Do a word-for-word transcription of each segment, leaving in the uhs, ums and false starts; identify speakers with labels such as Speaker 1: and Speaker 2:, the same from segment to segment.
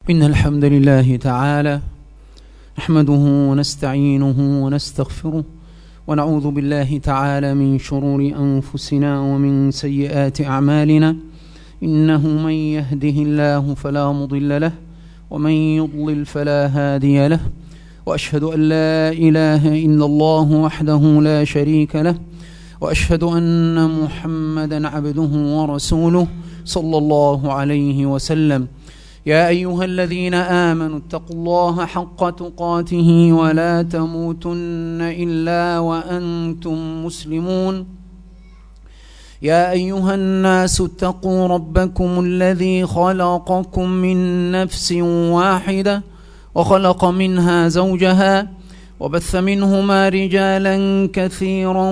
Speaker 1: إن الحمد لله تعالى نحمده ونستعينه ونستغفره ونعوذ بالله تعالى من شرور أنفسنا ومن سيئات أعمالنا. إنه من يهده الله فلا مضل له ومن يضلل فلا هادي له، وأشهد أن لا إله إلا الله وحده لا شريك له، وأشهد أن محمدا عبده ورسوله صلى الله عليه وسلم. يا أيها الذين آمنوا اتقوا الله حق تقاته ولا تموتن إلا وأنتم مسلمون. يا أيها الناس اتقوا ربكم الذي خلقكم من نفس واحدة وخلق منها زوجها وبث منهما رجالا كثيرا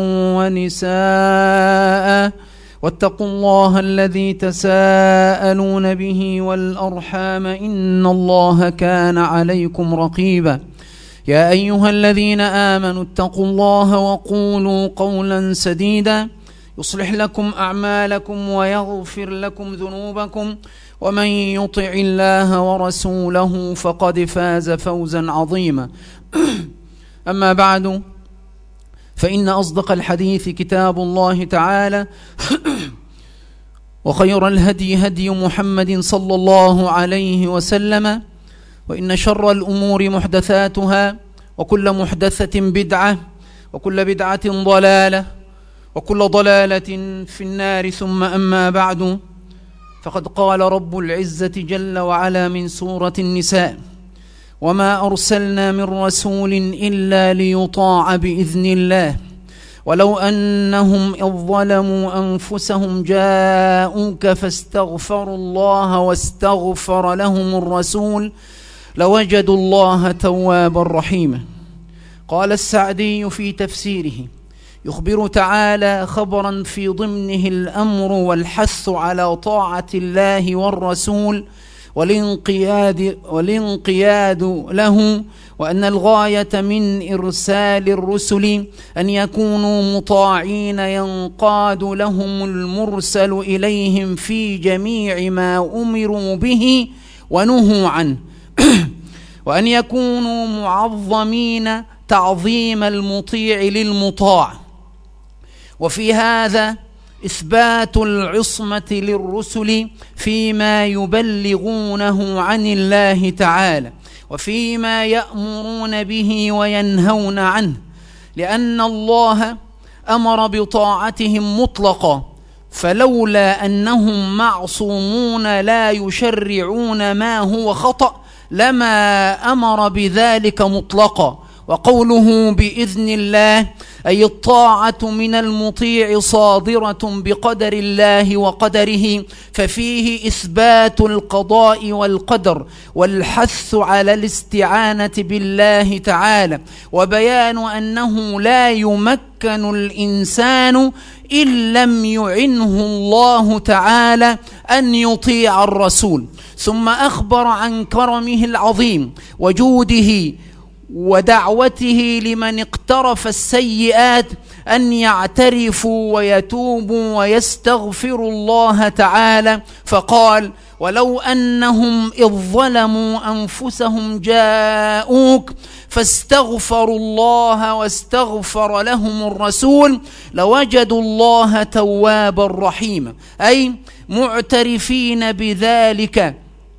Speaker 1: ونساء، واتقوا الله الذي تساءلون به والأرحام إن الله كان عليكم رقيبا. يا أيها الذين آمنوا اتقوا الله وقولوا قولا سديدا يصلح لكم أعمالكم ويغفر لكم ذنوبكم، ومن يطع الله ورسوله فقد فاز فوزا عظيما. أما بعد، فإن أصدق الحديث كتاب الله تعالى، وخير الهدي هدي محمد صلى الله عليه وسلم، وإن شر الأمور محدثاتها، وكل محدثة بدعة، وكل بدعة ضلالة، وكل ضلالة في النار. ثم أما بعد، فقد قال رب العزة جل وعلا من سورة النساء: وما أرسلنا من رسول إلا ليطاع بإذن الله ولو أنهم إذ ظلموا أنفسهم جاءوك فاستغفروا الله واستغفر لهم الرسول لوجدوا الله توابا رحيما. قال السعدي في تفسيره: يخبر تعالى خبرا في ضمنه الأمر والحث على طاعة الله والرسول والانقياد, والانقياد له، وأن الغاية من إرسال الرسل أن يكونوا مطاعين ينقاد لهم المرسل إليهم في جميع ما أمروا به ونهوا عنه، وأن يكونوا معظمين تعظيم المطيع للمطاع. وفي هذا إثبات العصمة للرسل فيما يبلغونه عن الله تعالى وفيما يأمرون به وينهون عنه، لأن الله أمر بطاعتهم مطلقا، فلولا أنهم معصومون لا يشرعون ما هو خطأ لما أمر بذلك مطلقا. وقوله بإذن الله أي الطاعة من المطيع صادرة بقدر الله وقدره، ففيه إثبات القضاء والقدر والحث على الاستعانة بالله تعالى، وبيان أنه لا يمكن الإنسان إن لم يعنه الله تعالى أن يطيع الرسول. ثم أخبر عن كرمه العظيم وجوده ودعوته لمن اقترف السيئات أن يعترفوا ويتوبوا ويستغفروا الله تعالى، فقال: ولو أنهم إذ ظلموا أنفسهم جاءوك فاستغفروا الله واستغفر لهم الرسول لوجدوا الله توابا رحيما، أي معترفين بذلك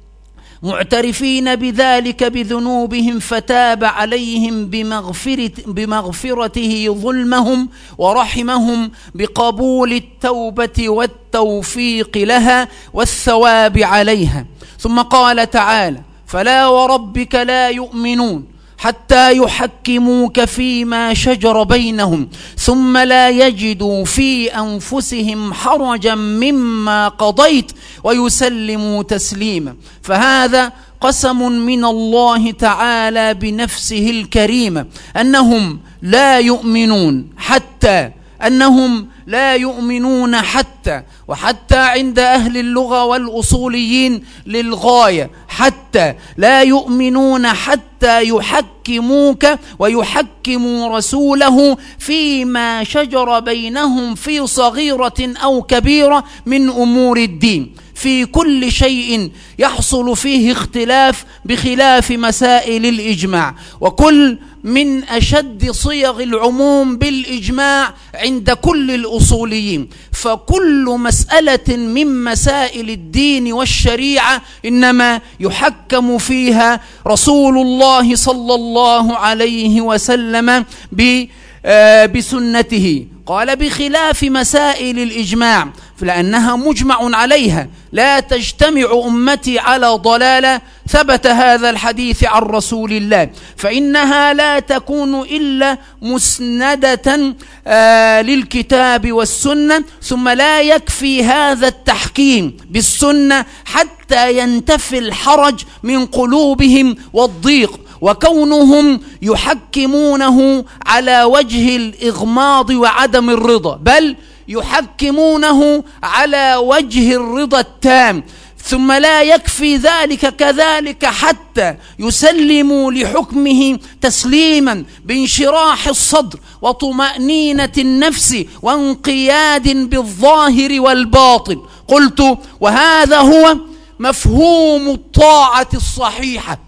Speaker 1: معترفين بذلك بذنوبهم فتاب عليهم بمغفرة بمغفرته ظلمهم ورحمهم بقبول التوبة والتوفيق لها والثواب عليها. ثم قال تعالى: فلا وربك لا يؤمنون حتى يحكموك فيما شجر بينهم ثم لا يجدوا في أنفسهم حرجا مما قضيت ويسلموا تسليما. فهذا قسم من الله تعالى بنفسه الكريمة أنهم لا يؤمنون حتى أنهم لا يؤمنون حتى، وحتى عند أهل اللغة والأصوليين للغاية، حتى لا يؤمنون حتى يحكموك ويحكموا رسوله فيما شجر بينهم في صغيرة أو كبيرة من أمور الدين. في كل شيء يحصل فيه اختلاف بخلاف مسائل الإجماع. وكل من أشد صيغ العموم بالإجماع عند كل الأصوليين، فكل مسألة من مسائل الدين والشريعة إنما يحكم فيها رسول الله صلى الله عليه وسلم بسنته. قال بخلاف مسائل الإجماع فلأنها مجمع عليها لا تجتمع أمتي على ضلالة، ثبت هذا الحديث عن رسول الله، فإنها لا تكون إلا مسندة آه للكتاب والسنة. ثم لا يكفي هذا التحكيم بالسنة حتى ينتفي الحرج من قلوبهم والضيق، وكونهم يحكمونه على وجه الإغماض وعدم الرضا، بل يحكمونه على وجه الرضا التام. ثم لا يكفي ذلك كذلك حتى يسلموا لحكمه تسليما بانشراح الصدر وطمأنينة النفس وانقياد بالظاهر والباطن. قلت وهذا هو مفهوم الطاعة الصحيحة،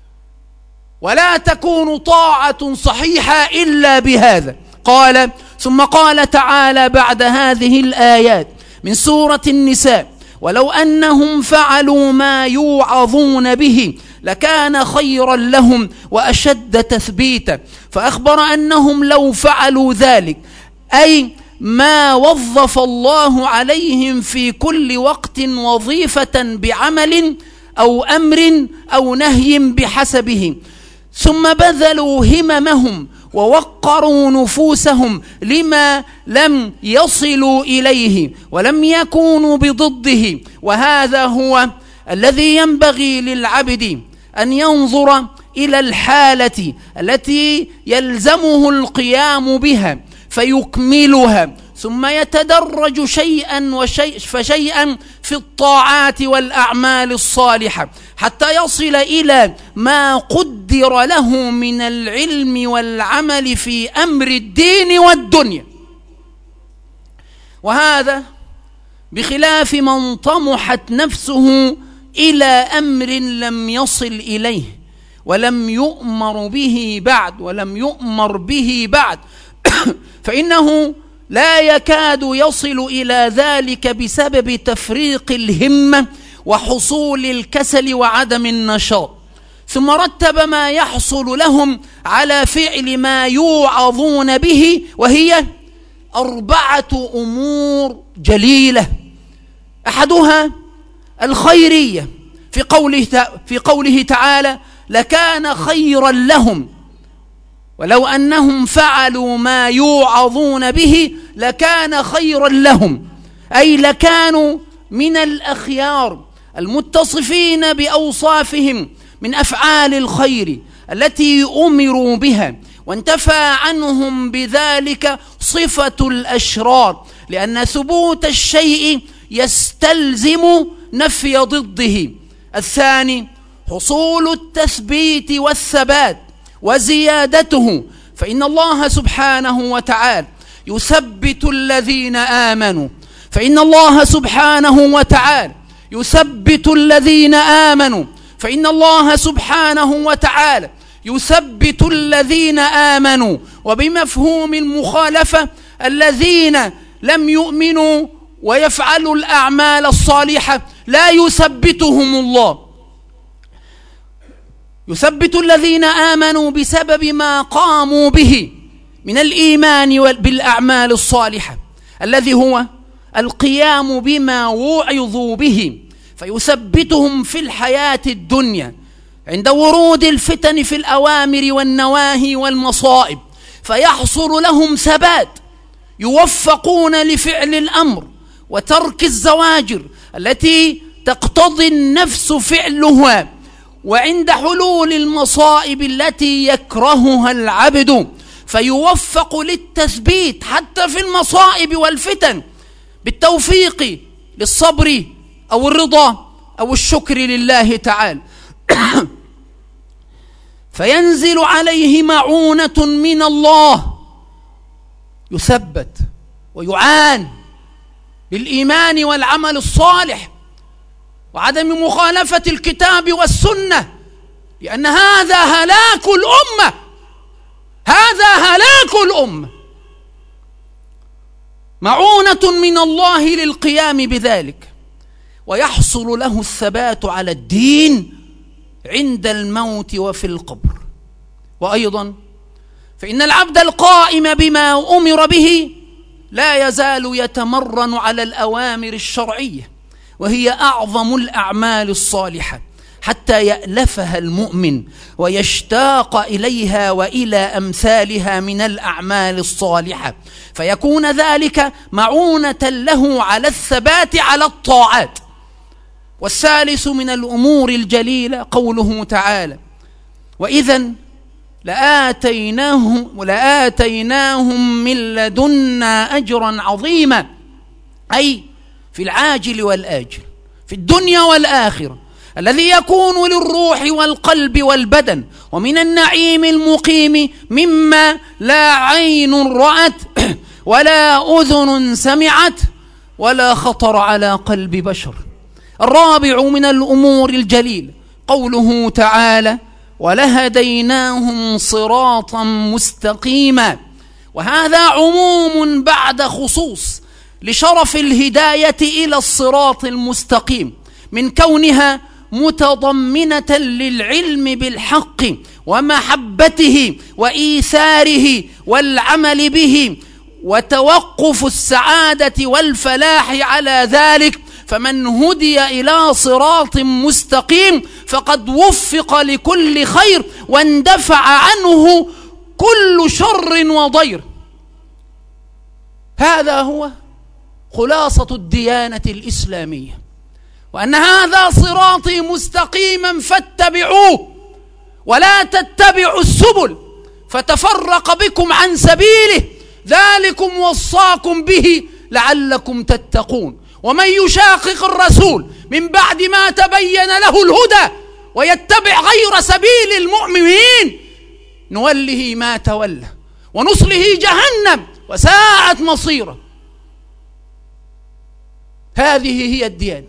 Speaker 1: ولا تكون طاعة صحيحة إلا بهذا. قال ثم قال تعالى بعد هذه الآيات من سورة النساء: ولو أنهم فعلوا ما يوعظون به لكان خيرا لهم وأشد تثبيتا. فأخبر أنهم لو فعلوا ذلك، أي ما وظف الله عليهم في كل وقت وظيفة بعمل أو أمر أو نهي بحسبه، ثم بذلوا هممهم ووقروا نفوسهم لما لم يصلوا إليه ولم يكونوا بضده. وهذا هو الذي ينبغي للعبد أن ينظر إلى الحالة التي يلزمه القيام بها فيكملها، ثم يتدرج شيئا وشيء فشيئا في الطاعات والأعمال الصالحة حتى يصل إلى ما قدر له من العلم والعمل في أمر الدين والدنيا. وهذا بخلاف من طمحت نفسه إلى أمر لم يصل إليه ولم يؤمر به بعد ولم يؤمر به بعد فإنه لا يكاد يصل إلى ذلك بسبب تفريق الهمة وحصول الكسل وعدم النشاط. ثم رتب ما يحصل لهم على فعل ما يوعظون به، وهي أربعة أمور جليلة. أحدها الخيرية في قوله في قوله تعالى: لكان خيرا لهم، ولو أنهم فعلوا ما يوعظون به لكان خيرا لهم، أي لكانوا من الأخيار المتصفين بأوصافهم من أفعال الخير التي أمروا بها، وانتفى عنهم بذلك صفة الأشرار، لأن ثبوت الشيء يستلزم نفي ضده. الثاني حصول التثبيت والثبات وزيادته، فإن الله سبحانه وتعالى يثبت الذين آمنوا فإن الله سبحانه وتعالى يثبت الذين آمنوا فإن الله سبحانه وتعالى يثبت الذين آمنوا. وبمفهوم المخالفة الذين لم يؤمنوا ويفعلوا الأعمال الصالحة لا يثبتهم الله. يثبت الذين آمنوا بسبب ما قاموا به من الإيمان بالأعمال الصالحة، الذي هو القيام بما وعظوا به، فيثبتهم في الحياة الدنيا عند ورود الفتن في الأوامر والنواهي والمصائب، فيحصل لهم ثبات، يوفقون لفعل الأمر وترك الزواجر التي تقتضي النفس فعلها، وعند حلول المصائب التي يكرهها العبد فيوفق للتثبيت حتى في المصائب والفتن بالتوفيق للصبر أو الرضا أو الشكر لله تعالى فينزل عليه معونة من الله، يثبت ويعان بالإيمان والعمل الصالح، وعدم مخالفة الكتاب والسنة، لأن هذا هلاك الأمة، هذا هلاك الأمة. معونة من الله للقيام بذلك، ويحصل له الثبات على الدين عند الموت وفي القبر. وأيضا فإن العبد القائم بما أمر به لا يزال يتمرن على الأوامر الشرعية، وهي أعظم الأعمال الصالحة، حتى يألفها المؤمن ويشتاق إليها وإلى أمثالها من الأعمال الصالحة، فيكون ذلك معونة له على الثبات على الطاعات. والثالث من الأمور الجليلة قوله تعالى: وإذا لآتيناهم, لآتيناهم من لدنا أجرا عظيما، أي في العاجل والآجل، في الدنيا والآخرة، الذي يكون للروح والقلب والبدن، ومن النعيم المقيم مما لا عين رأت ولا أذن سمعت ولا خطر على قلب بشر. الرابع من الأمور الجليلة قوله تعالى: ولهديناهم صراطا مستقيما. وهذا عموم بعد خصوص لشرف الهداية إلى الصراط المستقيم، من كونها متضمنة للعلم بالحق ومحبته وإيثاره والعمل به وتوقف السعادة والفلاح على ذلك. فمن هدي إلى صراط مستقيم فقد وفق لكل خير واندفع عنه كل شر وضير. هذا هو خلاصة الديانة الإسلامية، وأن هذا صراطي مستقيما فاتبعوه ولا تتبعوا السبل فتفرق بكم عن سبيله، ذلكم وصاكم به لعلكم تتقون. ومن يشاقق الرسول من بعد ما تبين له الهدى ويتبع غير سبيل المؤمنين نوله ما تولى ونصله جهنم وساءت مصيره. هذه هي الديانة،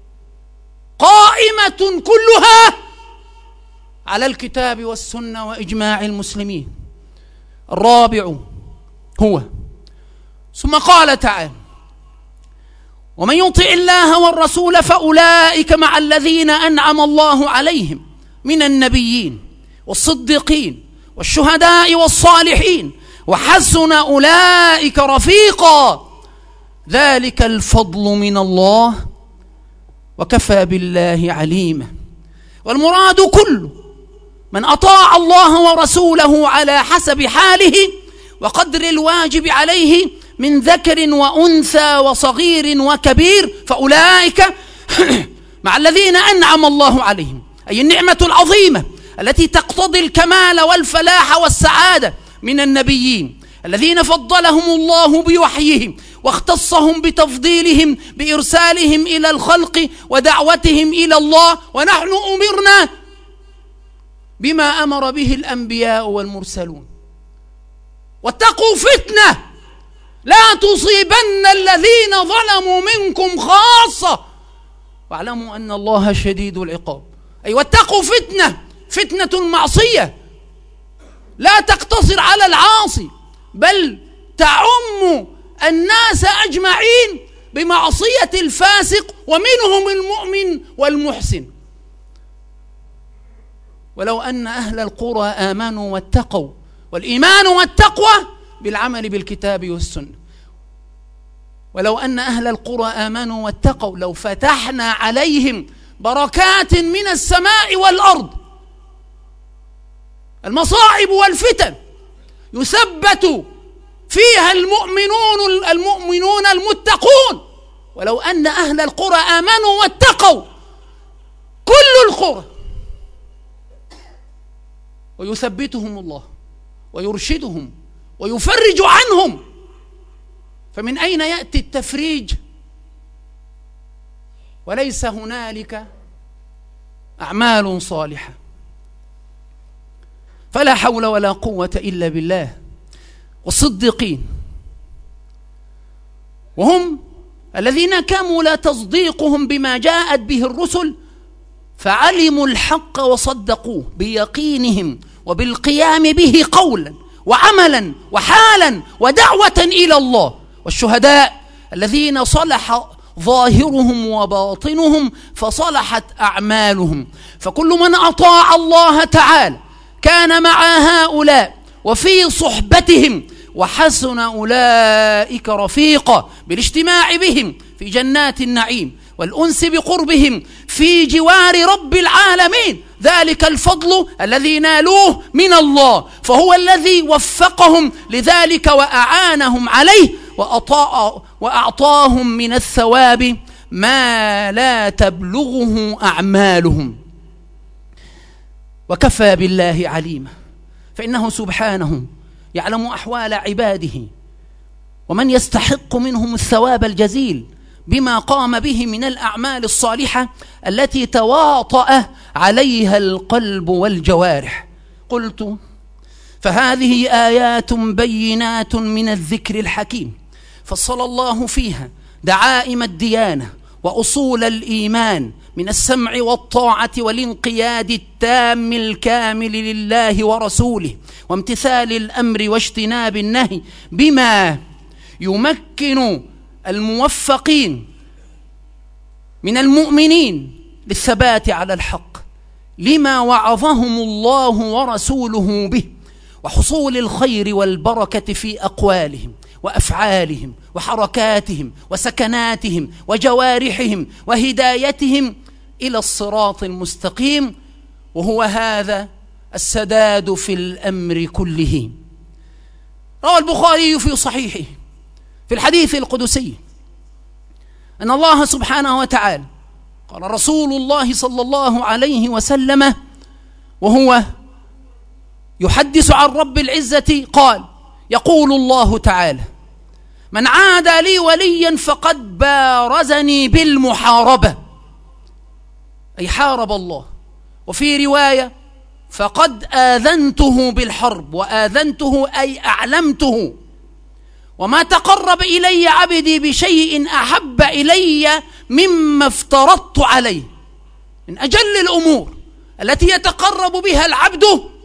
Speaker 1: قائمة كلها على الكتاب والسنة وإجماع المسلمين. الرابع هو ثم قال تعالى: ومن يطع الله والرسول فأولئك مع الذين أنعم الله عليهم من النبيين والصديقين والشهداء والصالحين وحسن أولئك رفيقا، ذلك الفضل من الله وكفى بالله عليما. والمراد كل من أطاع الله ورسوله على حسب حاله وقدر الواجب عليه من ذكر وأنثى وصغير وكبير، فأولئك مع الذين أنعم الله عليهم، أي النعمة العظيمة التي تقتضي الكمال والفلاح والسعادة من النبيين الذين فضلهم الله بوحيهم واختصهم بتفضيلهم بإرسالهم إلى الخلق ودعوتهم إلى الله. ونحن أمرنا بما أمر به الأنبياء والمرسلون. واتقوا فتنة لا تصيبن الذين ظلموا منكم خاصة واعلموا أن الله شديد العقاب. أي واتقوا فتنة، فتنة المعصية لا تقتصر على العاصي بل تعم الناس أجمعين بمعصية الفاسق ومنهم المؤمن والمحسن. ولو أن أهل القرى آمنوا واتقوا، والإيمان والتقوى بالعمل بالكتاب والسنة. ولو أن أهل القرى آمنوا واتقوا لو فتحنا عليهم بركات من السماء والأرض. المصاعب والفتن يثبت فيها المؤمنون المؤمنون المتقون. ولو أن أهل القرى آمنوا واتقوا كل القرى، ويثبتهم الله ويرشدهم ويفرج عنهم. فمن أين يأتي التفريج وليس هنالك أعمال صالحة؟ فلا حول ولا قوة إلا بالله. والصديقين وهم الذين كمل تصديقهم بما جاءت به الرسل فعلموا الحق وصدقوه بيقينهم وبالقيام به قولا وعملا وحالا ودعوة إلى الله. والشهداء الذين صلح ظاهرهم وباطنهم فصلحت أعمالهم. فكل من أطاع الله تعالى كان مع هؤلاء وفي صحبتهم، وحسن أولئك رفيقا بالاجتماع بهم في جنات النعيم والأنس بقربهم في جوار رب العالمين. ذلك الفضل الذي نالوه من الله، فهو الذي وفقهم لذلك وأعانهم عليه وأطاع وأعطاهم من الثواب ما لا تبلغه أعمالهم. وكفى بالله عليما، فإنه سبحانه يعلم أحوال عباده ومن يستحق منهم الثواب الجزيل بما قام به من الأعمال الصالحة التي تواطأ عليها القلب والجوارح. قلت فهذه آيات بينات من الذكر الحكيم فصل الله فيها دعائم الديانة وأصول الإيمان من السمع والطاعة والانقياد التام الكامل لله ورسوله وامتثال الأمر واجتناب النهي بما يمكن الموفقين من المؤمنين للثبات على الحق لما وعظهم الله ورسوله به، وحصول الخير والبركة في أقوالهم وأفعالهم وحركاتهم وسكناتهم وجوارحهم وهدايتهم إلى الصراط المستقيم، وهو هذا السداد في الأمر كله. روى البخاري في صحيحه في الحديث القدسي أن الله سبحانه وتعالى قال رسول الله صلى الله عليه وسلم وهو يحدث عن رب العزة قال: يقول الله تعالى: من عادى لي وليا فقد بارزني بالمحاربة، أي حارب الله. وفي رواية: فقد آذنته بالحرب، وآذنته أي أعلمته. وما تقرب إلي عبدي بشيء أحب إلي مما افترضت عليه. من أجل الأمور التي يتقرب بها العبد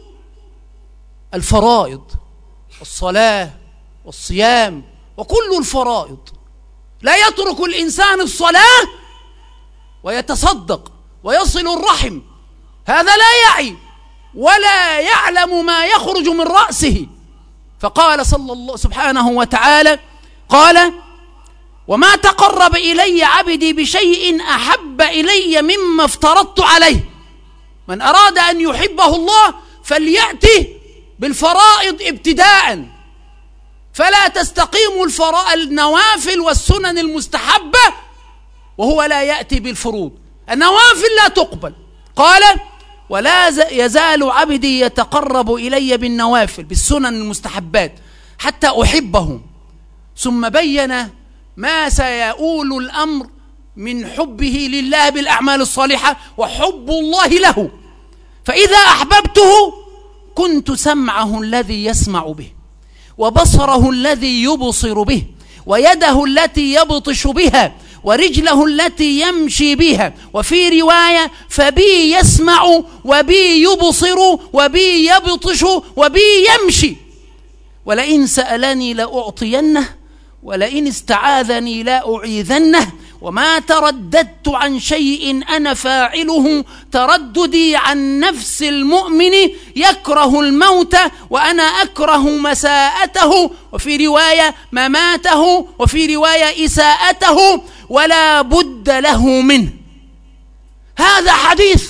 Speaker 1: الفرائض، الصلاة والصيام وكل الفرائض. لا يترك الإنسان الصلاة ويتصدق ويصل الرحم، هذا لا يعي ولا يعلم ما يخرج من رأسه. فقال صلى الله سبحانه وتعالى قال: وما تقرب إلي عبدي بشيء أحب إلي مما افترضت عليه. من أراد أن يحبه الله فليأته بالفرائض ابتداء، فلا تستقيم الفرائض النوافل والسنن المستحبة وهو لا يأتي بالفروض. النوافل لا تقبل. قال: ولا يزال عبدي يتقرب إلي بالنوافل بالسنن المستحبات حتى أحبه. ثم بين ما سيؤول الأمر من حبه لله بالأعمال الصالحة وحب الله له. فإذا أحببته كنت سمعه الذي يسمع به، وبصره الذي يبصر به، ويده التي يبطش بها، ورجله التي يمشي بها. وفي رواية: فبي يسمع وبي يبصر وبي يبطش وبي يمشي. ولئن سألني لأعطينه ولئن استعاذني لا أعيذنه. وما ترددت عن شيء أنا فاعله ترددي عن نفس المؤمن يكره الموت وأنا أكره مساءته. وفي رواية: مماته. وفي رواية: إساءته، ولا بد له منه. هذا حديث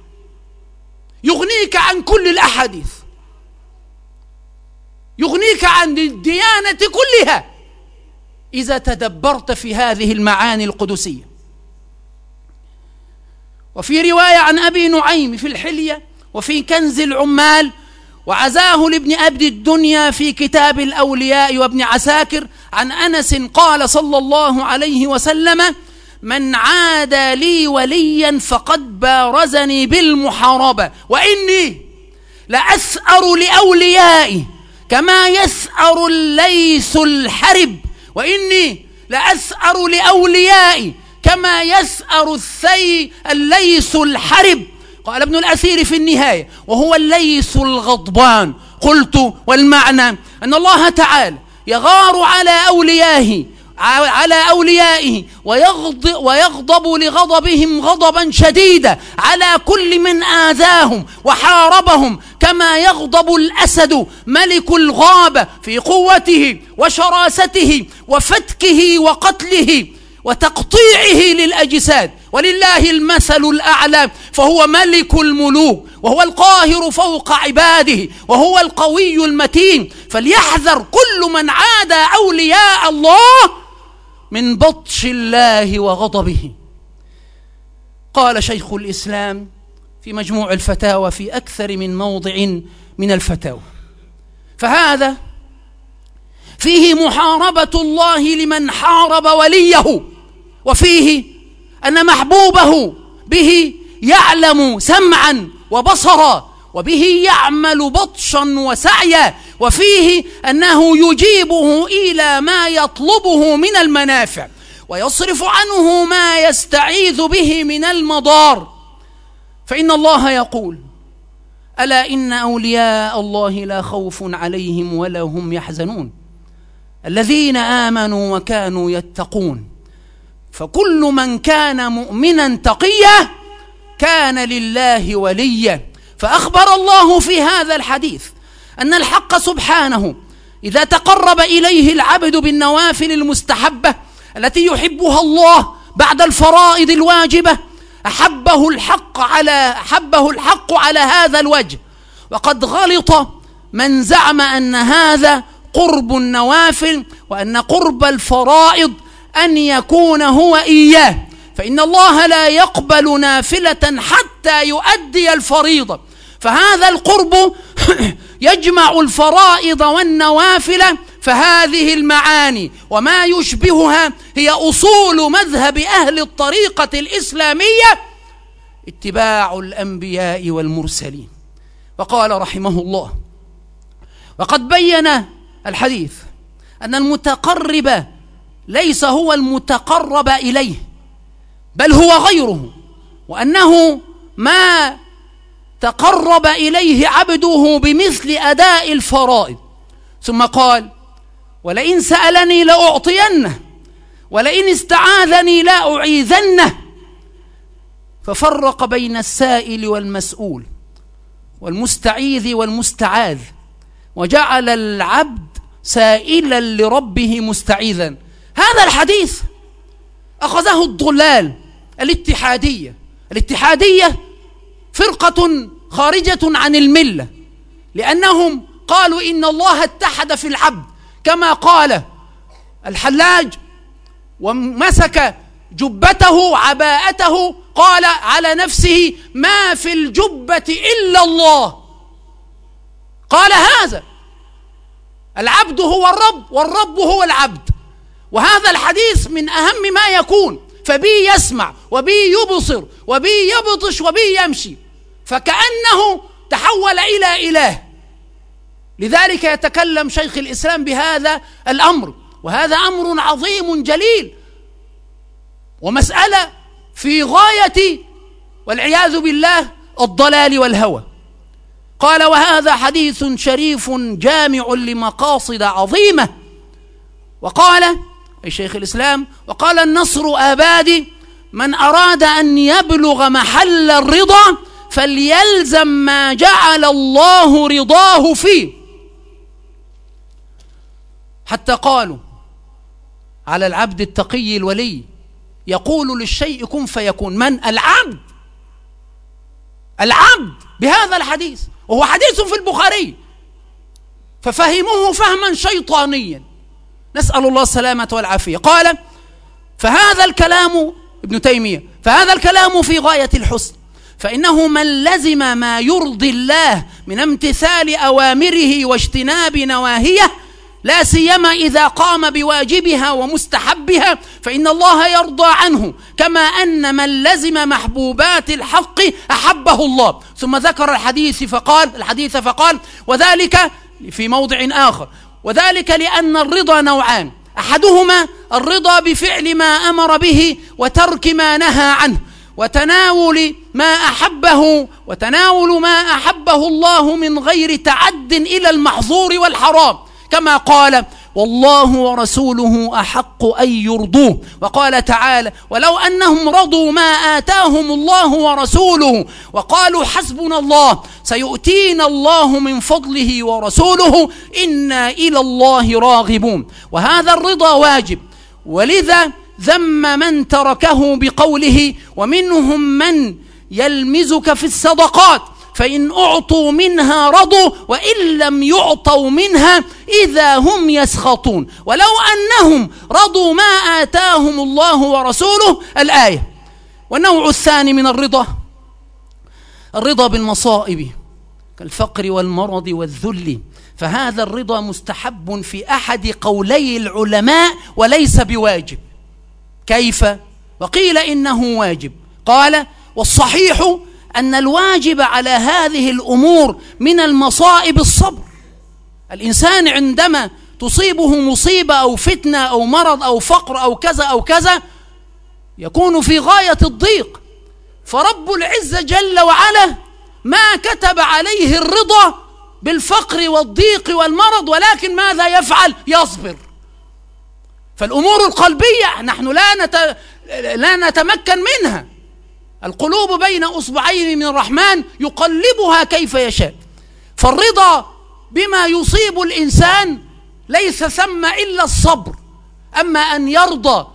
Speaker 1: يغنيك عن كل الأحاديث، يغنيك عن الديانة كلها إذا تدبرت في هذه المعاني القدسية. وفي رواية عن أبي نعيم في الحلية وفي كنز العمال، وعزاه لابن أبد الدنيا في كتاب الأولياء وابن عساكر عن أنس قال صلى الله عليه وسلم: من عادى لي وليا فقد بارزني بالمحاربة، وإني لأثأر لأوليائي كما يثأر الليث الحرب، وإني لأسأر لأوليائي كما يسأر الثي الليث الحرب. قال ابن الأثير في النهاية: وهو الليث الغضبان. قلت: والمعنى أن الله تعالى يغار على أوليائه على أوليائه ويغضب, ويغضب لغضبهم غضبا شديدا على كل من آذاهم وحاربهم، كما يغضب الأسد ملك الغابة في قوته وشراسته وفتكه وقتله وتقطيعه للأجساد. ولله المثل الأعلى، فهو ملك الملوك وهو القاهر فوق عباده وهو القوي المتين. فليحذر كل من عاد أولياء الله من بطش الله وغضبه. قال شيخ الإسلام في مجموع الفتاوى في أكثر من موضع من الفتاوى: فهذا فيه محاربة الله لمن حارب وليه، وفيه أن محبوبه به يعلم سمعا وبصرا، وبه يعمل بطشا وسعيا، وفيه أنه يجيبه إلى ما يطلبه من المنافع ويصرف عنه ما يستعيذ به من المضار. فإن الله يقول: ألا إن أولياء الله لا خوف عليهم ولا هم يحزنون الذين آمنوا وكانوا يتقون. فكل من كان مؤمنا تقيا كان لله وليا. فأخبر الله في هذا الحديث أن الحق سبحانه إذا تقرب إليه العبد بالنوافل المستحبة التي يحبها الله بعد الفرائض الواجبة أحبه الحق على أحبه الحق على هذا الوجه. وقد غلط من زعم أن هذا قرب النوافل وأن قرب الفرائض أن يكون هو إياه، فإن الله لا يقبل نافلة حتى يؤدي الفريضة. فهذا القرب يجمع الفرائض والنوافل. فهذه المعاني وما يشبهها هي أصول مذهب أهل الطريقة الإسلامية اتباع الأنبياء والمرسلين. وقال رحمه الله: وقد بين الحديث أن المتقرب ليس هو المتقرب إليه بل هو غيره، وأنه ما تقرب إليه عبده بمثل أداء الفرائض. ثم قال: ولئن سألني لأعطينه ولئن استعاذني لا أعيذنه. ففرق بين السائل والمسؤول والمستعيذ والمستعاذ، وجعل العبد سائلا لربه مستعيذا. هذا الحديث أخذه الضلال الاتحادية. الاتحادية فرقة خارجة عن الملة، لأنهم قالوا إن الله اتحد في العبد، كما قال الحلاج ومسك جبته عباءته قال على نفسه: ما في الجبة إلا الله. قال هذا العبد هو الرب والرب هو العبد. وهذا الحديث من أهم ما يكون، فبي يسمع وبي يبصر وبي يبطش وبي يمشي، فكأنه تحول إلى إله. لذلك يتكلم شيخ الإسلام بهذا الأمر، وهذا أمر عظيم جليل ومسألة في غاية والعياذ بالله الضلال والهوى. قال: وهذا حديث شريف جامع لمقاصد عظيمة. وقال الشيخ الإسلام: وقال النصر آبادي: من أراد أن يبلغ محل الرضا فليلزم ما جعل الله رضاه فيه. حتى قالوا على العبد التقي الولي يقول للشيء كن فيكون. من؟ العبد. العبد بهذا الحديث، وهو حديث في البخاري، ففهموه فهما شيطانيا، نسأل الله السلامة والعافية. قال: فهذا الكلام ابن تيمية فهذا الكلام في غاية الحسن، فإنه من لزم ما يرضي الله من امتثال أوامره واجتناب نواهيه، لا سيما إذا قام بواجبها ومستحبها، فإن الله يرضى عنه، كما أن من لزم محبوبات الحق أحبه الله. ثم ذكر الحديث فقال الحديث فقال وذلك في موضع آخر: وذلك لأن الرضا نوعان، أحدهما الرضا بفعل ما أمر به وترك ما نهى عنه، وتناول ما أحبه وتناول ما أحبه الله من غير تعد إلى المحظور والحرام، كما قال: والله ورسوله أحق أن يرضوه. وقال تعالى: ولو أنهم رضوا ما آتاهم الله ورسوله وقالوا حسبنا الله سيؤتينا الله من فضله ورسوله إنا إلى الله راغبون. وهذا الرضا واجب، ولذا ذم من تركه بقوله: ومنهم من يلمزك في الصدقات فإن أعطوا منها رضوا وإن لم يعطوا منها إذا هم يسخطون ولو أنهم رضوا ما آتاهم الله ورسوله. الآية. والنوع الثاني من الرضا الرضا بالمصائب كالفقر والمرض والذل، فهذا الرضا مستحب في أحد قولي العلماء وليس بواجب. كيف؟ وقيل إنه واجب. قال: والصحيح أن الواجب على هذه الأمور من المصائب الصبر. الإنسان عندما تصيبه مصيبة أو فتنة أو مرض أو فقر أو كذا أو كذا يكون في غاية الضيق، فرب العزة جل وعلا ما كتب عليه الرضا بالفقر والضيق والمرض، ولكن ماذا يفعل؟ يصبر. فالأمور القلبية نحن لا نت... لا نتمكن منها. القلوب بين أصبعين من الرحمن يقلبها كيف يشاء. فالرضا بما يصيب الإنسان ليس ثم إلا الصبر. أما أن يرضى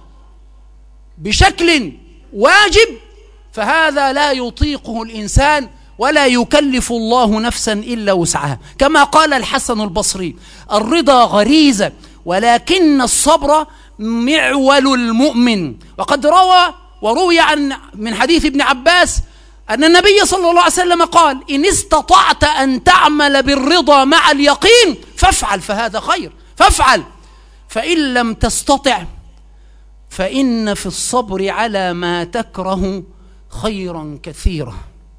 Speaker 1: بشكل واجب فهذا لا يطيقه الإنسان ولا يكلف الله نفسا إلا وسعها. كما قال الحسن البصري: الرضا غريزة ولكن الصبر معول المؤمن. وقد روى وروي عن من حديث ابن عباس أن النبي صلى الله عليه وسلم قال: إن استطعت أن تعمل بالرضا مع اليقين فافعل، فهذا خير، فافعل. فإن لم تستطع فإن في الصبر على ما تكره خيرا كثيرا.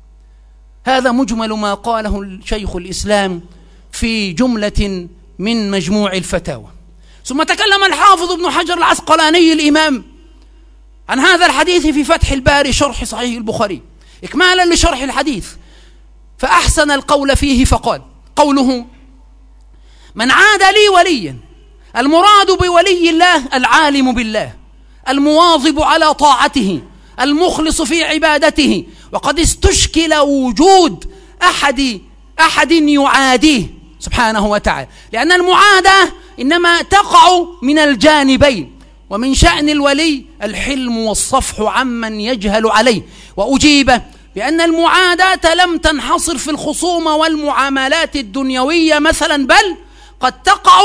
Speaker 1: هذا مجمل ما قاله شيخ الإسلام في جملة من مجموع الفتاوى. ثم تكلم الحافظ ابن حجر العسقلاني الإمام عن هذا الحديث في فتح الباري شرح صحيح البخاري إكمالا لشرح الحديث، فأحسن القول فيه فقال: قوله: من عاد لي وليا، المراد بولي الله العالم بالله المواظب على طاعته المخلص في عبادته. وقد استشكل وجود أحد أحد يعاديه سبحانه وتعالى، لأن المعاداة إنما تقع من الجانبين، ومن شأن الولي الحلم والصفح عمن يجهل عليه. وأجيب بأن المعاداة لم تنحصر في الخصومة والمعاملات الدنيوية مثلا، بل قد تقع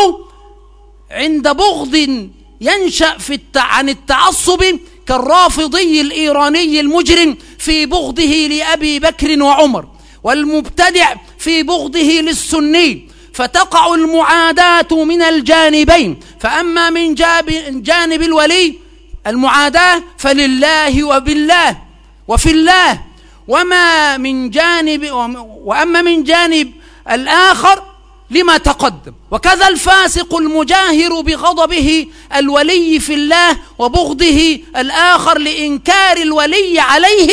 Speaker 1: عند بغض ينشأ في التع... عن التعصب كالرافضي الإيراني المجرم في بغضه لأبي بكر وعمر، والمبتدع في بغضه للسني، فتقع المعاداة من الجانبين. فأما من جانب الولي المعاداة فلله وبالله وفي الله، وما من جانب وأما من جانب الآخر لما تقدم. وكذا الفاسق المجاهر بغضبه الولي في الله وبغضه الآخر لإنكار الولي عليه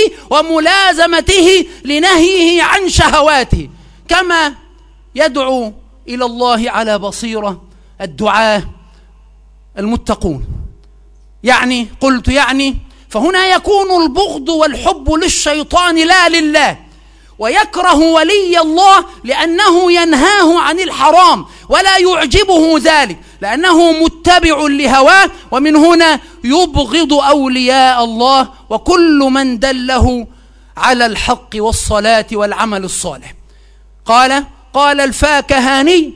Speaker 1: وملازمته لنهيه عن شهواته، كما يدعو إلى الله على بصيرة الدعاة المتقون. يعني قلت يعني فهنا يكون البغض والحب للشيطان لا لله، ويكره ولي الله لأنه ينهاه عن الحرام ولا يعجبه ذلك لأنه متبع لهواه، ومن هنا يبغض أولياء الله وكل من دله على الحق والصلاة والعمل الصالح. قال قال الفاكهاني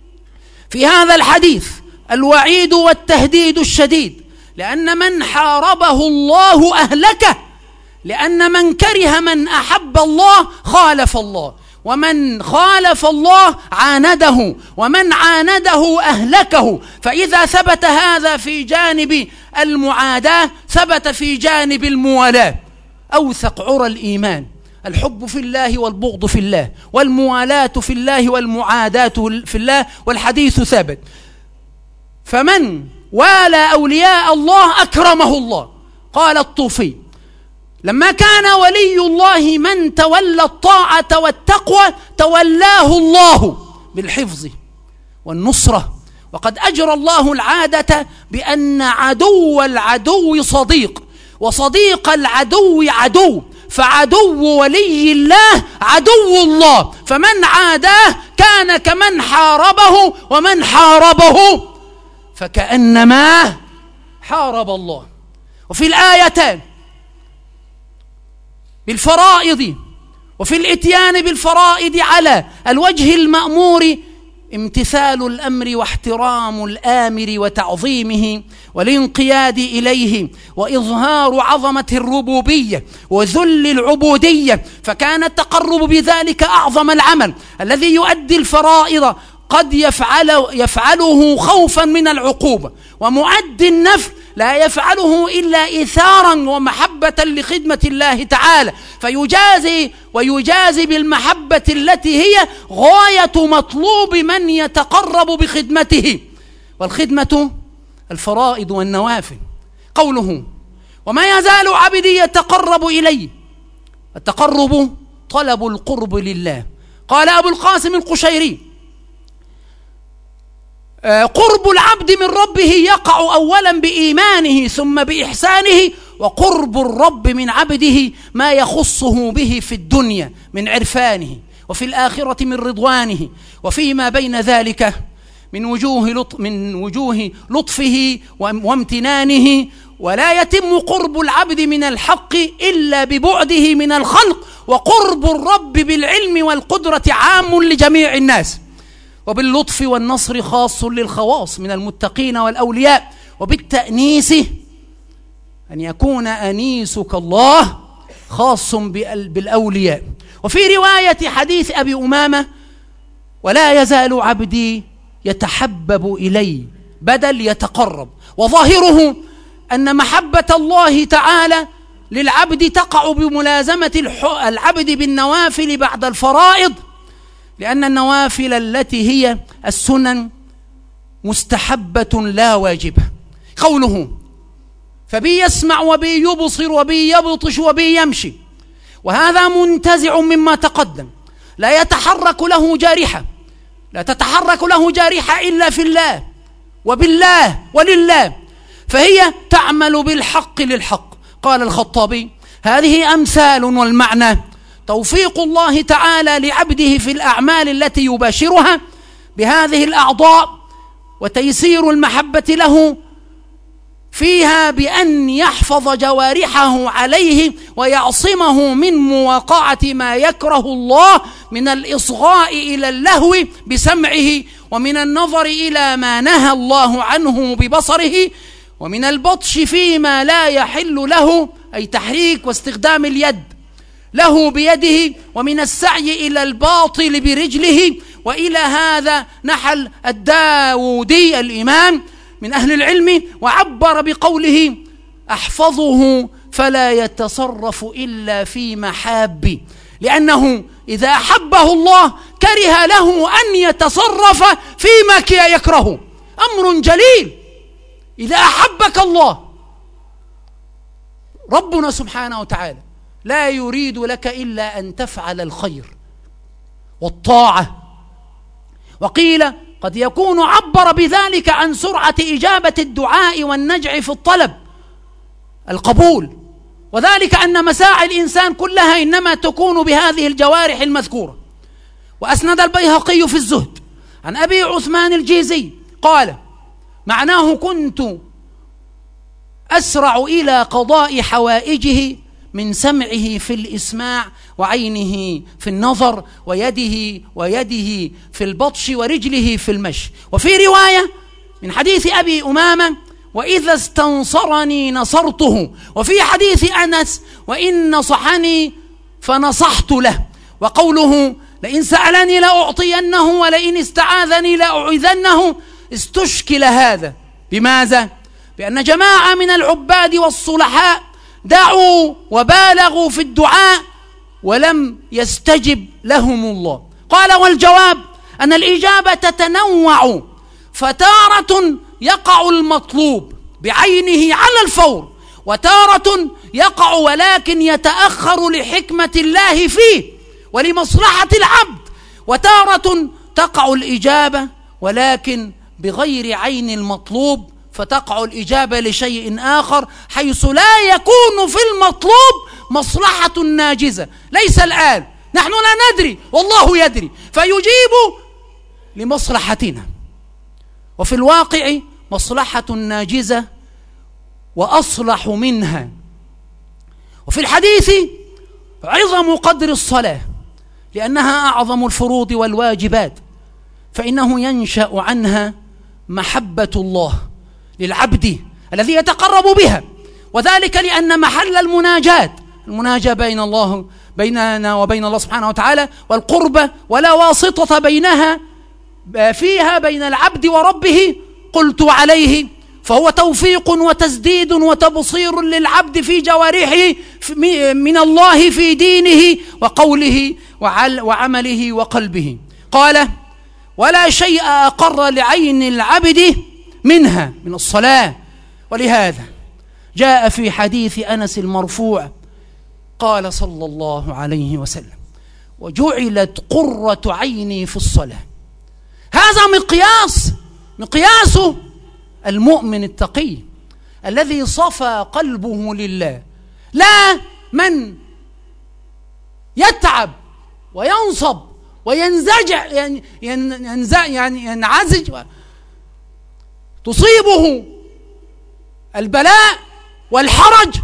Speaker 1: في هذا الحديث: الوعيد والتهديد الشديد، لأن من حاربه الله أهلكه، لأن من كره من أحب الله خالف الله، ومن خالف الله عانده، ومن عانده أهلكه. فإذا ثبت هذا في جانب المعاداة ثبت في جانب الموالاة. أوثق عرى الإيمان الحب في الله والبغض في الله، والموالاة في الله والمعاداة في الله، والحديث ثابت. فمن والى أولياء الله أكرمه الله. قال الطوفي: لما كان ولي الله من تولى الطاعة والتقوى تولاه الله بالحفظ والنصرة، وقد أجرى الله العادة بأن عدو العدو صديق، وصديق العدو عدو، فعدو ولي الله عدو الله، فمن عاداه كان كمن حاربه، ومن حاربه فكأنما حارب الله. وفي الآيتان بالفرائض وفي الإتيان بالفرائض على الوجه المأمور امتثال الأمر واحترام الآمر وتعظيمه والانقياد إليه، وإظهار عظمة الربوبية وذل العبودية، فكان التقرب بذلك أعظم العمل الذي يؤدي الفرائض قد يفعل يفعله خوفا من العقوبة، ومؤدي النفل لا يفعله إلا إيثارا ومحبة لخدمة الله تعالى، فيجازي ويجازي بالمحبة التي هي غاية مطلوب من يتقرب بخدمته. والخدمة الفرائض والنوافل. قوله: وما يزال عبدي يتقرب إلي. التقرب طلب القرب لله. قال أبو القاسم القشيري: قرب العبد من ربه يقع أولا بإيمانه ثم بإحسانه، وقرب الرب من عبده ما يخصه به في الدنيا من عرفانه، وفي الآخرة من رضوانه، وفيما بين ذلك من وجوه لطف من وجوه لطفه وامتنانه. ولا يتم قرب العبد من الحق إلا ببعده من الخلق، وقرب الرب بالعلم والقدرة عام لجميع الناس، وباللطف والنصر خاص للخواص من المتقين والأولياء، وبالتأنيس أن يكون أنيسك الله خاص بالأولياء. وفي رواية حديث أبي أمامة: ولا يزال عبدي يتحبب إلي، بدل يتقرب، وظاهره أن محبة الله تعالى للعبد تقع بملازمة العبد بالنوافل بعد الفرائض، لأن النوافل التي هي السنن مستحبة لا واجبة. قوله: فبي يسمع وبي يبصر وبي يبطش وبي يمشي، وهذا منتزع مما تقدم. لا يتحرك له جارحة، لا تتحرك له جارحة إلا في الله وبالله ولله، فهي تعمل بالحق للحق. قال الخطابي: هذه أمثال، والمعنى توفيق الله تعالى لعبده في الأعمال التي يباشرها بهذه الأعضاء، وتيسير المحبة له فيها بأن يحفظ جوارحه عليه ويعصمه من مواقعة ما يكره الله من الإصغاء إلى اللهو بسمعه، ومن النظر إلى ما نهى الله عنه ببصره، ومن البطش فيما لا يحل له، أي تحريك واستخدام اليد له بيده، ومن السعي إلى الباطل برجله. وإلى هذا نحل الداودي الإمام من أهل العلم، وعبر بقوله: أحفظه فلا يتصرف إلا في محابي، لأنه إذا أحبه الله كره له أن يتصرف فيما يكره. أمر جليل. إذا أحبك الله ربنا سبحانه وتعالى لا يريد لك إلا أن تفعل الخير والطاعة. وقيل قد يكون عبر بذلك عن سرعة إجابة الدعاء والنجع في الطلب القبول، وذلك أن مساعي الإنسان كلها إنما تكون بهذه الجوارح المذكورة. وأسند البيهقي في الزهد عن أبي عثمان الجيزي قال: معناه كنت أسرع إلى قضاء حوائجه من سمعه في الإسماع، وعينه في النظر، ويده ويده في البطش، ورجله في المشي. وفي رواية من حديث أبي أمامة: وإذا استنصرني نصرته. وفي حديث أنس: وإن نصحني فنصحت له. وقوله: لئن سألني لأعطينه ولئن استعاذني لأعيذنه، استشكل هذا بماذا؟ بأن جماعة من العباد والصلحاء دعوا وبالغوا في الدعاء ولم يستجب لهم الله. قال: والجواب أن الإجابة تتنوع، فتارة يقع المطلوب بعينه على الفور، وتارة يقع ولكن يتأخر لحكمة الله فيه ولمصلحة العبد، وتارة تقع الإجابة ولكن بغير عين المطلوب، فتقع الإجابة لشيء آخر حيث لا يكون في المطلوب مصلحة ناجزة. ليس الآن، نحن لا ندري والله يدري، فيجيب لمصلحتنا، وفي الواقع مصلحة ناجزة وأصلح منها. وفي الحديث عظم قدر الصلاة لأنها أعظم الفروض والواجبات، فإنه ينشأ عنها محبة الله للعبد الذي يتقرب بها، وذلك لأن محل المناجاة المناجاة بين الله بيننا وبين الله سبحانه وتعالى والقربة، ولا واسطة بينها فيها بين العبد وربه، قلت عليه فهو توفيق وتسديد وتبصير للعبد في جوارحه من الله في دينه وقوله وعمله وقلبه. قال: ولا شيء أقر لعين العبد منها من الصلاة. ولهذا جاء في حديث أنس المرفوع قال صلى الله عليه وسلم: وجعلت قرة عيني في الصلاة. هذا مقياس مقياس المؤمن التقي الذي صفى قلبه لله، لا من يتعب وينصب وينزجع يعني ينزع يعني ينعزج، تصيبه البلاء والحرج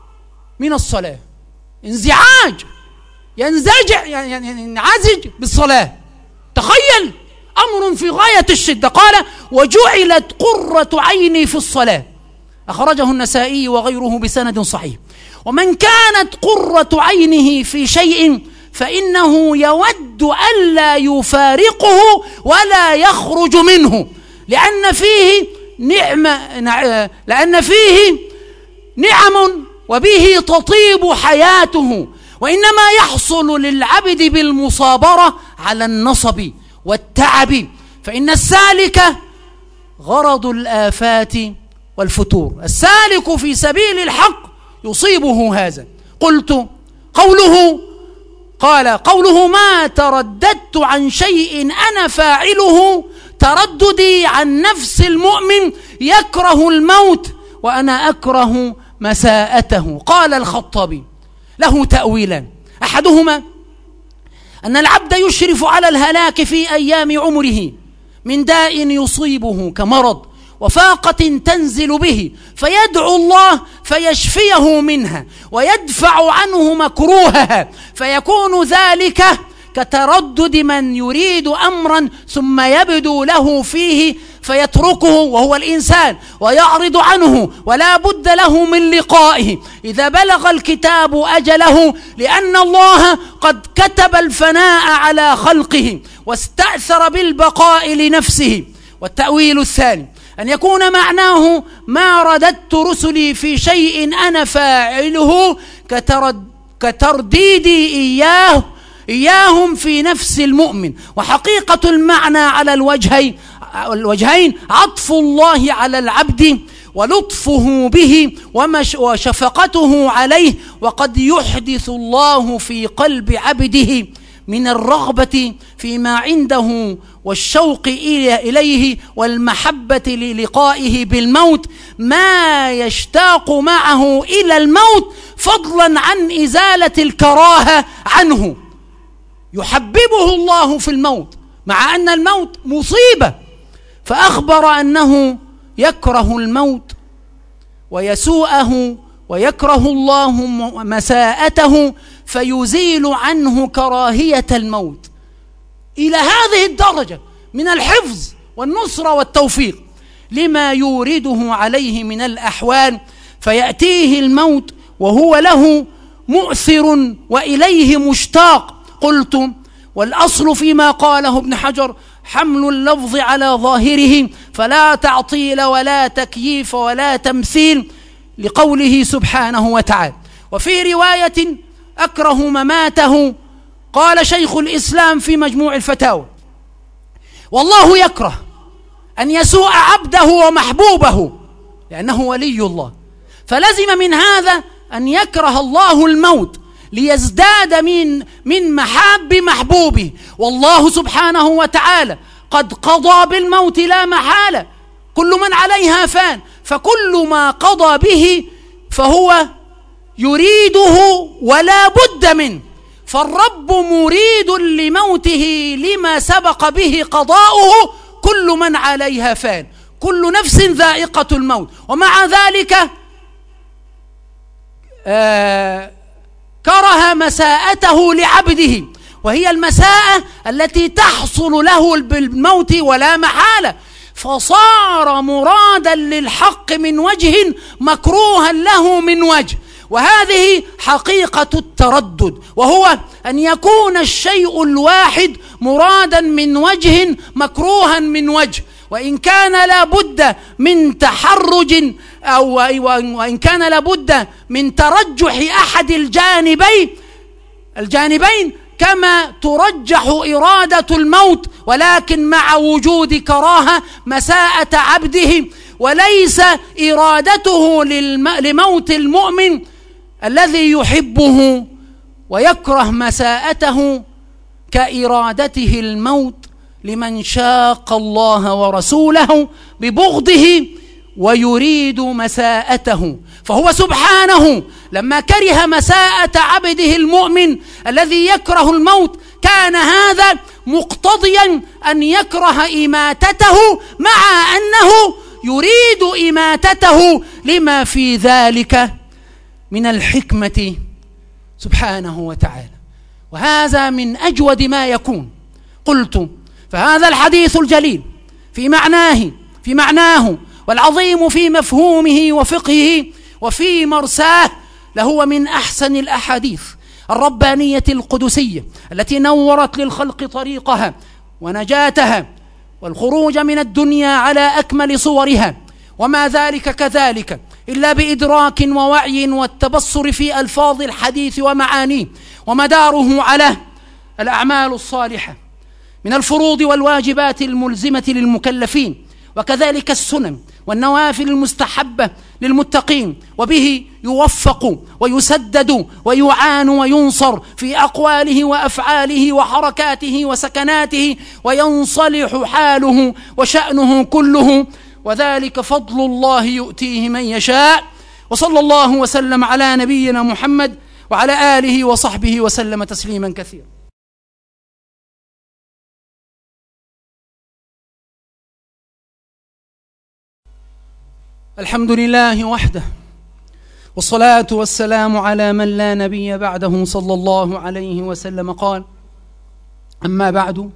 Speaker 1: من الصلاة، انزعاج، ينزجع يعني ينعزج بالصلاة. تخيل أمر في غاية الشدة. قال: وجعلت قرة عيني في الصلاة، أخرجه النسائي وغيره بسند صحيح. ومن كانت قرة عينه في شيء فإنه يود ألا يفارقه ولا يخرج منه، لأن فيه نعمة لأن فيه نعم وبه تطيب حياته، وإنما يحصل للعبد بالمصابرة على النصب والتعب، فإن السالك غرض الآفات والفتور، السالك في سبيل الحق يصيبه هذا. قلت: قوله قال قوله ما ترددت عن شيء أنا فاعله ترددي عن نفس المؤمن يكره الموت وأنا أكره مساءته. قال الخطابي له تأويلان: أحدهما أن العبد يشرف على الهلاك في أيام عمره من داء يصيبه كمرض وفاقة تنزل به، فيدعو الله فيشفيه منها ويدفع عنه مكروهها، فيكون ذلك كتردد من يريد أمرا ثم يبدو له فيه فيتركه وهو الإنسان ويعرض عنه ولا بد له من لقائه إذا بلغ الكتاب أجله، لأن الله قد كتب الفناء على خلقه واستأثر بالبقاء لنفسه. والتأويل الثاني أن يكون معناه ما رددت رسلي في شيء أنا فاعله كترد كترديدي إياه إياهم في نفس المؤمن. وحقيقة المعنى على الوجهين الوجهين عطف الله على العبد ولطفه به وشفقته عليه، وقد يحدث الله في قلب عبده من الرغبة فيما عنده والشوق إليه والمحبة للقائه بالموت ما يشتاق معه إلى الموت، فضلا عن إزالة الكراهة عنه. يحببه الله في الموت مع أن الموت مصيبة، فأخبر أنه يكره الموت ويسوءه ويكره الله مساءته، فيزيل عنه كراهية الموت إلى هذه الدرجة من الحفظ والنصرة والتوفيق لما يورده عليه من الأحوال، فيأتيه الموت وهو له مؤثر وإليه مشتاق. قلت: والأصل فيما قاله ابن حجر حمل اللفظ على ظاهره، فلا تعطيل ولا تكييف ولا تمثيل لقوله سبحانه وتعالى. وفي رواية: أكره مماته. قال شيخ الإسلام في مجموع الفتاوى: والله يكره أن يسوء عبده ومحبوبه لأنه ولي الله، فلزم من هذا أن يكره الله الموت ليزداد من من محاب محبوبه. والله سبحانه وتعالى قد قضى بالموت لا محالة، كل من عليها فان، فكل ما قضى به فهو يريده ولا بد منه، فالرب مريد لموته لما سبق به قضاؤه. كل من عليها فان، كل نفس ذائقة الموت، ومع ذلك آه كره مساءته لعبده، وهي المساءة التي تحصل له بالموت ولا محالة، فصار مرادا للحق من وجه مكروها له من وجه. وهذه حقيقة التردد، وهو أن يكون الشيء الواحد مرادا من وجه مكروها من وجه، وإن كان لابد من تحرج أو وإن كان لابد من ترجح أحد الجانبين الجانبين كما ترجح إرادة الموت، ولكن مع وجود كراهة مساءة عبده، وليس إرادته لموت المؤمن الذي يحبه ويكره مساءته كإرادته الموت لمن شاق الله ورسوله ببغضه ويريد مساءته. فهو سبحانه لما كره مساءة عبده المؤمن الذي يكره الموت كان هذا مقتضيا أن يكره إماتته، مع أنه يريد إماتته لما في ذلك من الحكمة سبحانه وتعالى. وهذا من أجود ما يكون. قلت فهذا الحديث الجليل في معناه في معناه والعظيم في مفهومه وفقهه وفي مرساه لهو من أحسن الأحاديث الربانية القدسية التي نورت للخلق طريقها ونجاتها والخروج من الدنيا على أكمل صورها، وما ذلك كذلك إلا بإدراك ووعي والتبصر في ألفاظ الحديث ومعانيه، ومداره على الأعمال الصالحة من الفروض والواجبات الملزمة للمكلفين، وكذلك السنن والنوافل المستحبة للمتقين، وبه يوفق ويسدد ويعان وينصر في أقواله وأفعاله وحركاته وسكناته، وينصلح حاله وشأنه كله، وذلك فضل الله يؤتيه من يشاء. وصلى الله وسلم على نبينا محمد وعلى آله وصحبه وسلم تسليما كثيرا. الحمد لله وحده، والصلاة والسلام على من لا نبي بعده صلى الله عليه وسلم. قال: أما بعد،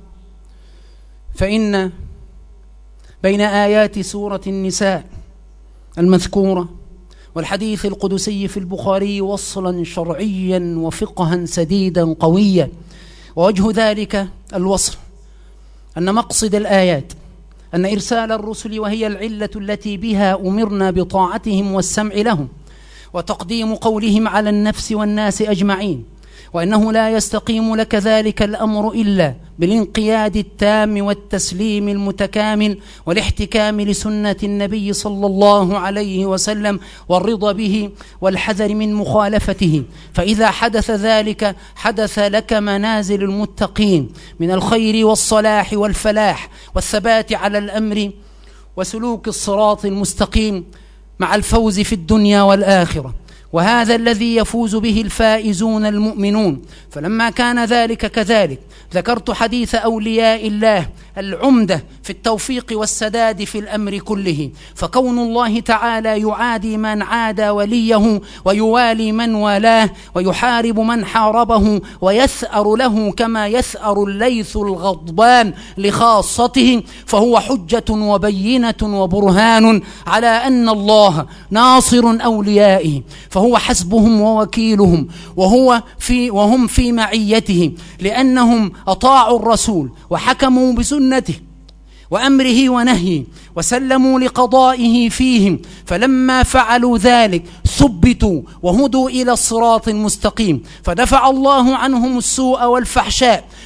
Speaker 1: فإن بين آيات سورة النساء المذكورة والحديث القدسي في البخاري وصلا شرعيا وفقها سديدا قويا، ووجه ذلك الوصل أن مقصد الآيات أن إرسال الرسل وهي العلة التي بها أمرنا بطاعتهم والسمع لهم وتقديم قولهم على النفس والناس أجمعين، وأنه لا يستقيم لك ذلك الأمر إلا بالانقياد التام والتسليم المتكامل والاحتكام لسنة النبي صلى الله عليه وسلم والرضا به والحذر من مخالفته. فإذا حدث ذلك حدث لك منازل المتقين من الخير والصلاح والفلاح والثبات على الأمر وسلوك الصراط المستقيم مع الفوز في الدنيا والآخرة، وهذا الذي يفوز به الفائزون المؤمنون. فلما كان ذلك كذلك ذكرت حديث أولياء الله العمدة في التوفيق والسداد في الأمر كله، فكون الله تعالى يعادي من عادى وليه ويوالي من والاه ويحارب من حاربه ويثأر له كما يثأر الليث الغضبان لخاصته، فهو حجة وبينة وبرهان على أن الله ناصر أوليائه، فهو حسبهم ووكيلهم، وهو في وهم في معيته، لأنهم أطاعوا الرسول وحكموا بسنته وأمره ونهيه وسلموا لقضائه فيهم، فلما فعلوا ذلك ثبتوا وهدوا إلى الصراط المستقيم، فدفع الله عنهم السوء والفحشاء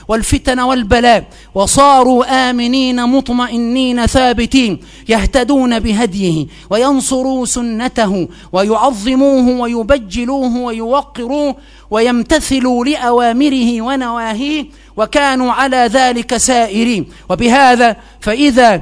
Speaker 1: والفتن والبلاء، وصاروا آمنين مطمئنين ثابتين يهتدون بهديه وينصروا سنته ويعظموه ويبجلوه ويوقروه ويمتثلوا لأوامره ونواهيه، وكانوا على ذلك سائرين. وبهذا فإذا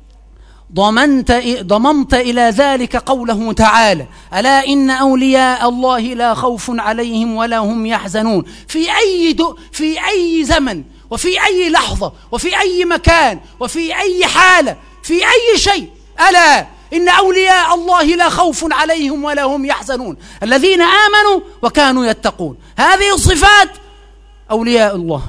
Speaker 1: ضمنت ضممت إلى ذلك قوله تعالى: ألا إن أولياء الله لا خوف عليهم ولا هم يحزنون، في أي في أي زمن وفي أي لحظة وفي أي مكان وفي أي حالة في أي شيء، ألا إن أولياء الله لا خوف عليهم ولا هم يحزنون، الذين آمنوا وكانوا يتقون. هذه الصفات أولياء الله.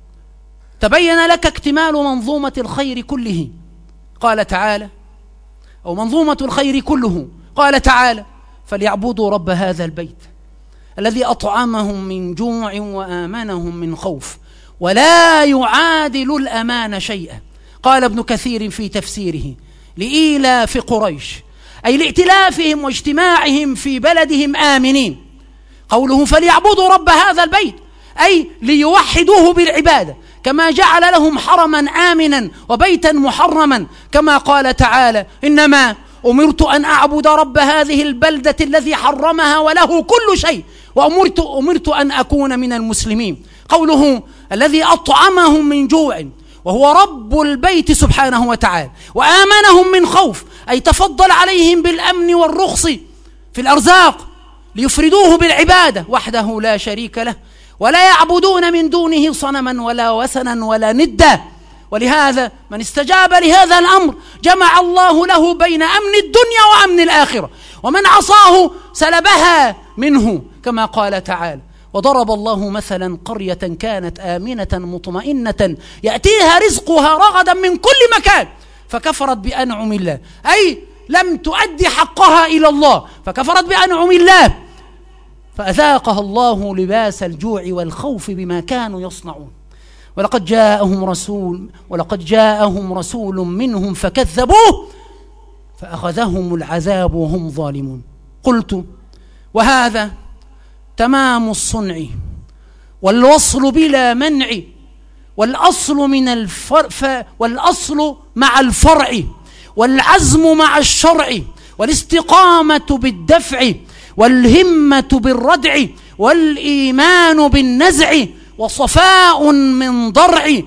Speaker 1: تبين لك اكتمال منظومة الخير كله، قال تعالى، أو منظومة الخير كله، قال تعالى: فليعبدوا رب هذا البيت الذي أطعمهم من جوع وآمنهم من خوف ولا يعادل الأمان شيئا. قال ابن كثير في تفسيره: لإيلاف قريش، أي لائتلافهم واجتماعهم في بلدهم آمنين. قوله فليعبدوا رب هذا البيت أي ليوحدوه بالعبادة، كما جعل لهم حرما آمنا وبيتا محرما، كما قال تعالى: إنما أمرت أن أعبد رب هذه البلدة الذي حرمها وله كل شيء وأمرت أمرت أن أكون من المسلمين. قوله الذي أطعمهم من جوع، وهو رب البيت سبحانه وتعالى، وآمنهم من خوف، أي تفضل عليهم بالأمن والرخص في الأرزاق ليفردوه بالعبادة وحده لا شريك له، ولا يعبدون من دونه صنما ولا وثنا ولا ندا. ولهذا من استجاب لهذا الأمر جمع الله له بين أمن الدنيا وأمن الآخرة، ومن عصاه سلبها منه، كما قال تعالى: وضرب الله مثلا قرية كانت آمنة مطمئنة يأتيها رزقها رغدا من كل مكان فكفرت بأنعم الله، أي لم تؤدي حقها إلى الله فكفرت بأنعم الله فأذاقها الله لباس الجوع والخوف بما كانوا يصنعون. ولقد جاءهم رسول ولقد جاءهم رسول منهم فكذبوه فأخذهم العذاب وهم ظالمون. قلت: وهذا تمام الصنع والوصل بلا منع، والأصل من الفرع والأصل مع الفرع، والعزم مع الشرع، والاستقامة بالدفع، والهمة بالردع، والإيمان بالنزع، وصفاء من ضرع،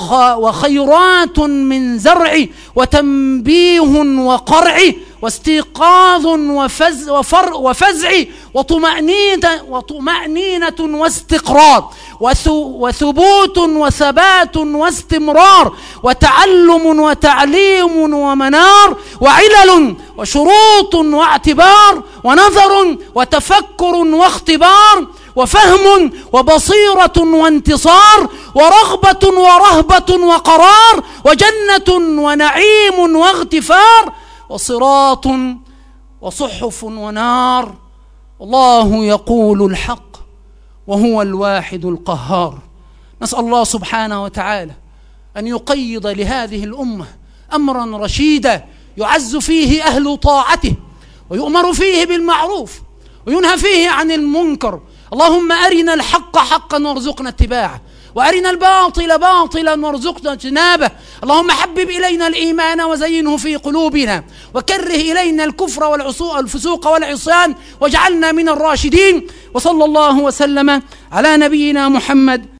Speaker 1: وخيرات من زرع، وتنبيه وقرع، واستيقاظ وفز وفر وفزع، وطمأنينة, وطمأنينة واستقرار، وثبوت وثبات واستمرار، وتعلم وتعليم ومنار، وعلل وشروط واعتبار، ونظر وتفكر واختبار، وفهم وبصيرة وانتصار، ورغبة ورهبة وقرار، وجنة ونعيم واغتفار، وصراط وصحف ونار. الله يقول الحق وهو الواحد القهار. نسأل الله سبحانه وتعالى أن يقيض لهذه الأمة أمرا رشيدا يعز فيه أهل طاعته، ويؤمر فيه بالمعروف وينهى فيه عن المنكر. اللهم أرنا الحق حقا وارزقنا اتباعه، وأرنا الباطل باطلا وارزقنا اجتنابه. اللهم حبب إلينا الإيمان وزينه في قلوبنا، وكره إلينا الكفر والفسوق والعصيان واجعلنا من الراشدين. وصلى الله وسلم على نبينا محمد.